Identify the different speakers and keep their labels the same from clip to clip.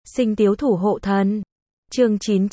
Speaker 1: Sinh tiếu thủ hộ thần. Chương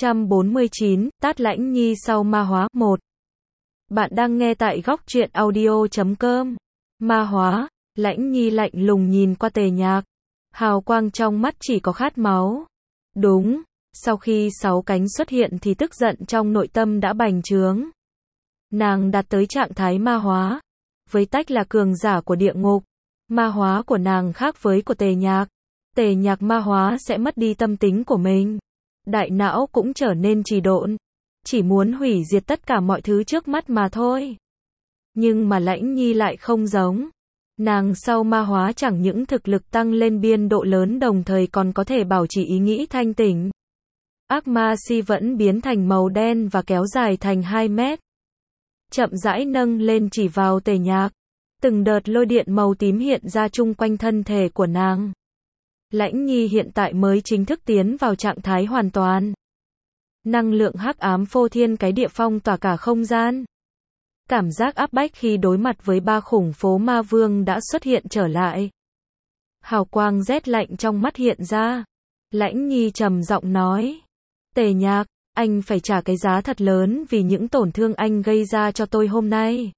Speaker 1: 949, Tát Lãnh Nhi sau ma hóa. 1. Bạn đang nghe tại góc truyện audio.com. Ma hóa. Lãnh Nhi lạnh lùng nhìn qua Tề Nhạc. Hào quang trong mắt chỉ có khát máu. Đúng, sau khi 6 cánh xuất hiện thì tức giận trong nội tâm đã bành trướng. Nàng đạt tới trạng thái ma hóa. Với tách là cường giả của địa ngục. Ma hóa của nàng khác với của Tề Nhạc. Tề Nhạc ma hóa sẽ mất đi tâm tính của mình. Đại não cũng trở nên trì độn. Chỉ muốn hủy diệt tất cả mọi thứ trước mắt mà thôi. Nhưng mà Lãnh Nhi lại không giống. Nàng sau ma hóa chẳng những thực lực tăng lên biên độ lớn đồng thời còn có thể bảo trì ý nghĩ thanh tỉnh. Ác ma si vẫn biến thành màu đen và kéo dài thành 2 mét. Chậm rãi nâng lên chỉ vào Tề Nhạc. Từng đợt lôi điện màu tím hiện ra chung quanh thân thể của nàng. Lãnh Nhi hiện tại mới chính thức tiến vào trạng thái hoàn toàn. Năng lượng hắc ám phô thiên cái địa phong tỏa cả không gian. Cảm giác áp bách khi đối mặt với 3 khủng phố ma vương đã xuất hiện trở lại. Hào quang rét lạnh trong mắt hiện ra. Lãnh Nhi trầm giọng nói. Tề Nhạc, anh phải trả cái giá thật lớn vì những tổn thương anh gây ra cho tôi hôm nay.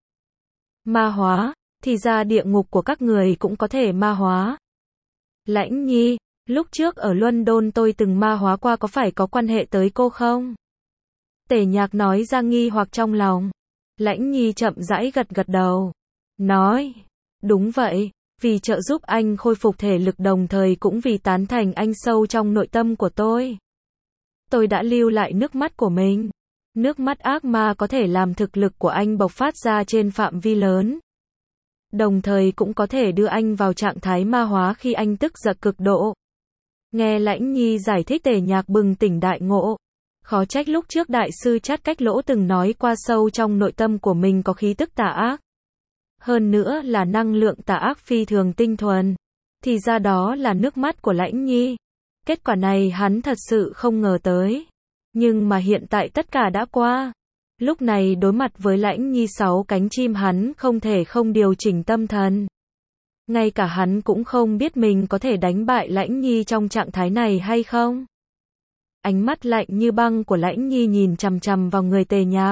Speaker 1: Ma hóa, thì ra địa ngục của các người cũng có thể ma hóa. Lãnh Nhi, lúc trước ở London tôi từng ma hóa qua có phải có quan hệ tới cô không? Tề Nhạc nói ra nghi hoặc trong lòng. Lãnh Nhi chậm rãi gật gật đầu. Nói, đúng vậy, vì trợ giúp anh khôi phục thể lực đồng thời cũng vì tán thành anh sâu trong nội tâm của tôi. Tôi đã lưu lại nước mắt của mình. Nước mắt ác ma có thể làm thực lực của anh bộc phát ra trên phạm vi lớn. Đồng thời cũng có thể đưa anh vào trạng thái ma hóa khi anh tức giận cực độ. Nghe Lãnh Nhi giải thích Tề Nhạc bừng tỉnh đại ngộ. Khó trách lúc trước đại sư Chát Cách Lỗ từng nói qua sâu trong nội tâm của mình có khí tức tà ác. Hơn nữa là năng lượng tà ác phi thường tinh thuần. Thì ra đó là nước mắt của Lãnh Nhi. Kết quả này hắn thật sự không ngờ tới. Nhưng mà hiện tại tất cả đã qua. Lúc này đối mặt với Lãnh Nhi 6 cánh chim hắn không thể không điều chỉnh tâm thần. Ngay cả hắn cũng không biết mình có thể đánh bại Lãnh Nhi trong trạng thái này hay không. Ánh mắt lạnh như băng của Lãnh Nhi nhìn chằm chằm vào người Tề Nhạc.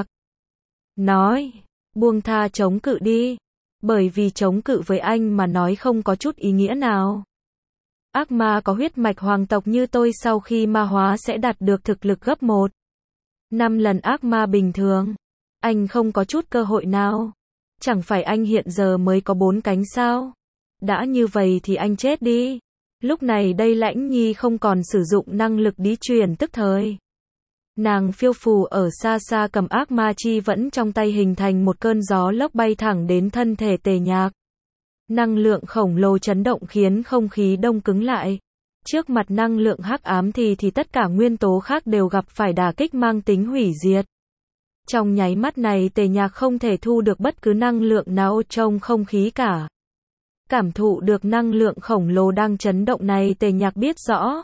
Speaker 1: Nói, buông tha chống cự đi. Bởi vì chống cự với anh mà nói không có chút ý nghĩa nào. Ác ma có huyết mạch hoàng tộc như tôi sau khi ma hóa sẽ đạt được thực lực gấp 1-5 lần ác ma bình thường. Anh không có chút cơ hội nào. Chẳng phải anh hiện giờ mới có 4 cánh sao? Đã như vậy thì anh chết đi. Lúc này đây Lãnh Nhi không còn sử dụng năng lực đi truyền tức thời. Nàng phiêu phù ở xa xa cầm ác ma chi vẫn trong tay hình thành một cơn gió lốc bay thẳng đến thân thể Tề Nhạc. Năng lượng khổng lồ chấn động khiến không khí đông cứng lại. Trước mặt năng lượng hắc ám thì tất cả nguyên tố khác đều gặp phải đả kích mang tính hủy diệt. Trong nháy mắt này Tề Nhạc không thể thu được bất cứ năng lượng nào trong không khí cả. Cảm thụ được năng lượng khổng lồ đang chấn động này Tề Nhạc biết rõ.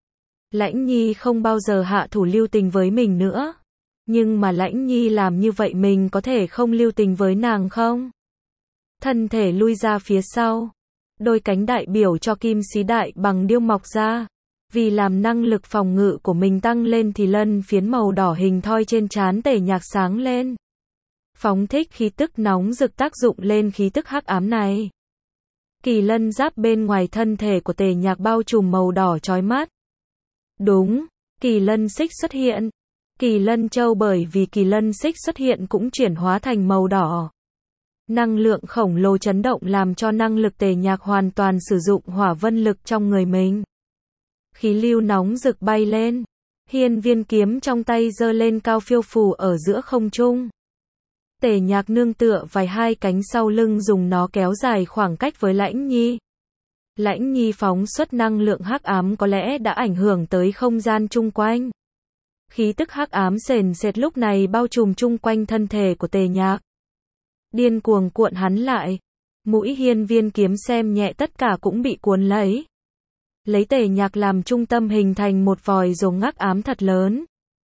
Speaker 1: Lãnh Nhi không bao giờ hạ thủ lưu tình với mình nữa. Nhưng mà Lãnh Nhi làm như vậy mình có thể không lưu tình với nàng không? Thân thể lui ra phía sau. Đôi cánh đại biểu cho kim xí đại bằng điêu mọc ra. Vì làm năng lực phòng ngự của mình tăng lên thì lân phiến màu đỏ hình thoi trên trán Tề Nhạc sáng lên. Phóng thích khí tức nóng rực tác dụng lên khí tức hắc ám này. Kỳ lân giáp bên ngoài thân thể của Tề Nhạc bao trùm màu đỏ chói mắt. Đúng, kỳ lân xích xuất hiện. Kỳ lân châu bởi vì kỳ lân xích xuất hiện cũng chuyển hóa thành màu đỏ. Năng lượng khổng lồ chấn động làm cho năng lực Tề Nhạc hoàn toàn sử dụng hỏa vân lực trong người mình. Khí lưu nóng rực bay lên. Hiên viên kiếm trong tay giơ lên cao phiêu phù ở giữa không trung. Tề Nhạc nương tựa vài 2 cánh sau lưng dùng nó kéo dài khoảng cách với Lãnh Nhi. Lãnh Nhi phóng xuất năng lượng hắc ám có lẽ đã ảnh hưởng tới không gian chung quanh. Khí tức hắc ám sền sệt lúc này bao trùm chung quanh thân thể của Tề Nhạc. Điên cuồng cuộn hắn lại. Mũi hiên viên kiếm xem nhẹ tất cả cũng bị cuốn lấy. Lấy Tề Nhạc làm trung tâm hình thành một vòi rồng hắc ám thật lớn.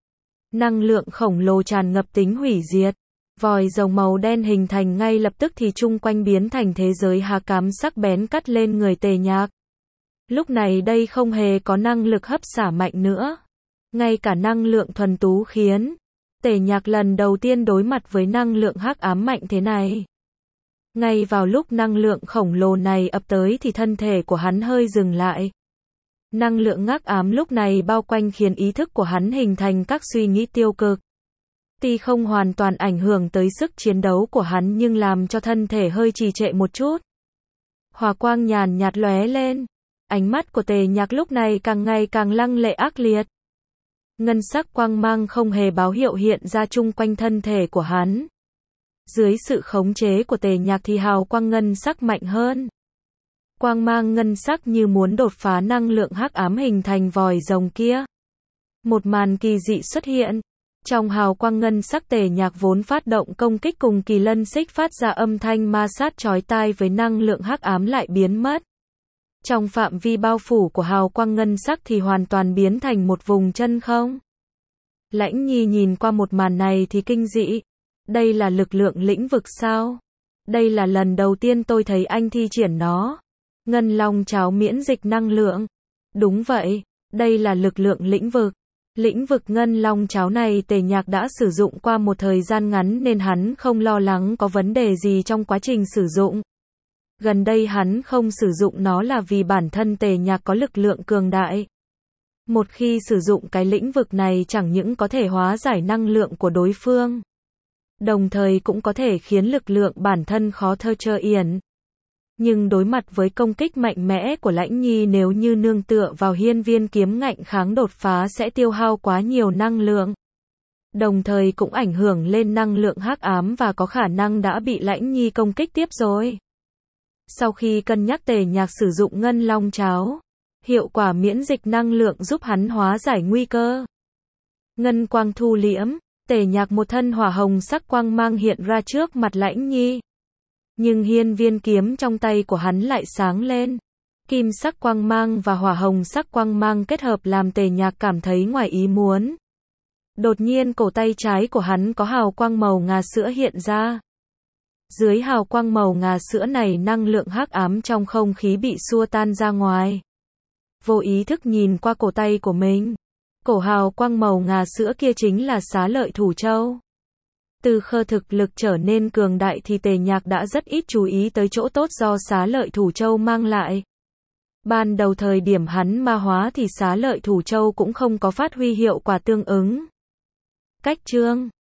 Speaker 1: Năng lượng khổng lồ tràn ngập tính hủy diệt. Vòi rồng màu đen hình thành ngay lập tức thì chung quanh biến thành thế giới hắc ám sắc bén cắt lên người Tề Nhạc. Lúc này đây không hề có năng lực hấp xả mạnh nữa. Ngay cả năng lượng thuần túy khiến Tề Nhạc lần đầu tiên đối mặt với năng lượng hắc ám mạnh thế này. Ngay vào lúc năng lượng khổng lồ này ập tới thì thân thể của hắn hơi dừng lại. Năng lượng hắc ám lúc này bao quanh khiến ý thức của hắn hình thành các suy nghĩ tiêu cực. Tuy không hoàn toàn ảnh hưởng tới sức chiến đấu của hắn nhưng làm cho thân thể hơi trì trệ một chút. Hỏa quang nhàn nhạt lóe lên. Ánh mắt của Tề Nhạc lúc này càng ngày càng lăng lệ ác liệt. Ngân sắc quang mang không hề báo hiệu hiện ra chung quanh thân thể của hắn. Dưới sự khống chế của Tề Nhạc thì hào quang ngân sắc mạnh hơn. Quang mang ngân sắc như muốn đột phá năng lượng hắc ám hình thành vòi rồng kia. Một màn kỳ dị xuất hiện. Trong hào quang ngân sắc Tề Nhạc vốn phát động công kích cùng kỳ lân xích phát ra âm thanh ma sát chói tai với năng lượng hắc ám lại biến mất. Trong phạm vi bao phủ của hào quang ngân sắc thì hoàn toàn biến thành một vùng chân không. Lãnh Nhi nhìn qua một màn này thì kinh dị. Đây là lực lượng lĩnh vực sao? Đây là lần đầu tiên tôi thấy anh thi triển nó. Ngân long cháo miễn dịch năng lượng. Đúng vậy, đây là lực lượng lĩnh vực. Lĩnh vực ngân long cháo này Tề Nhạc đã sử dụng qua một thời gian ngắn nên hắn không lo lắng có vấn đề gì trong quá trình sử dụng. Gần đây hắn không sử dụng nó là vì bản thân Tề Nhạc có lực lượng cường đại. Một khi sử dụng cái lĩnh vực này chẳng những có thể hóa giải năng lượng của đối phương, đồng thời cũng có thể khiến lực lượng bản thân khó thơ trơ yển. Nhưng đối mặt với công kích mạnh mẽ của Lãnh Nhi nếu như nương tựa vào hiên viên kiếm ngạnh kháng đột phá sẽ tiêu hao quá nhiều năng lượng. Đồng thời cũng ảnh hưởng lên năng lượng hắc ám và có khả năng đã bị Lãnh Nhi công kích tiếp rồi. Sau khi cân nhắc Tề Nhạc sử dụng ngân long cháo, hiệu quả miễn dịch năng lượng giúp hắn hóa giải nguy cơ. Ngân quang thu liễm, Tề Nhạc một thân hỏa hồng sắc quang mang hiện ra trước mặt Lãnh Nhi. Nhưng hiên viên kiếm trong tay của hắn lại sáng lên. Kim sắc quang mang và hỏa hồng sắc quang mang kết hợp làm Tề Nhạc cảm thấy ngoài ý muốn. Đột nhiên cổ tay trái của hắn có hào quang màu ngà sữa hiện ra. Dưới hào quang màu ngà sữa này năng lượng hắc ám trong không khí bị xua tan ra ngoài. Vô ý thức nhìn qua cổ tay của mình. Cổ hào quang màu ngà sữa kia chính là Xá Lợi Thủ Châu. Từ khơ thực lực trở nên cường đại thì Tề Nhạc đã rất ít chú ý tới chỗ tốt do Xá Lợi Thủ Châu mang lại. Ban đầu thời điểm hắn ma hóa thì Xá Lợi Thủ Châu cũng không có phát huy hiệu quả tương ứng. Cách chương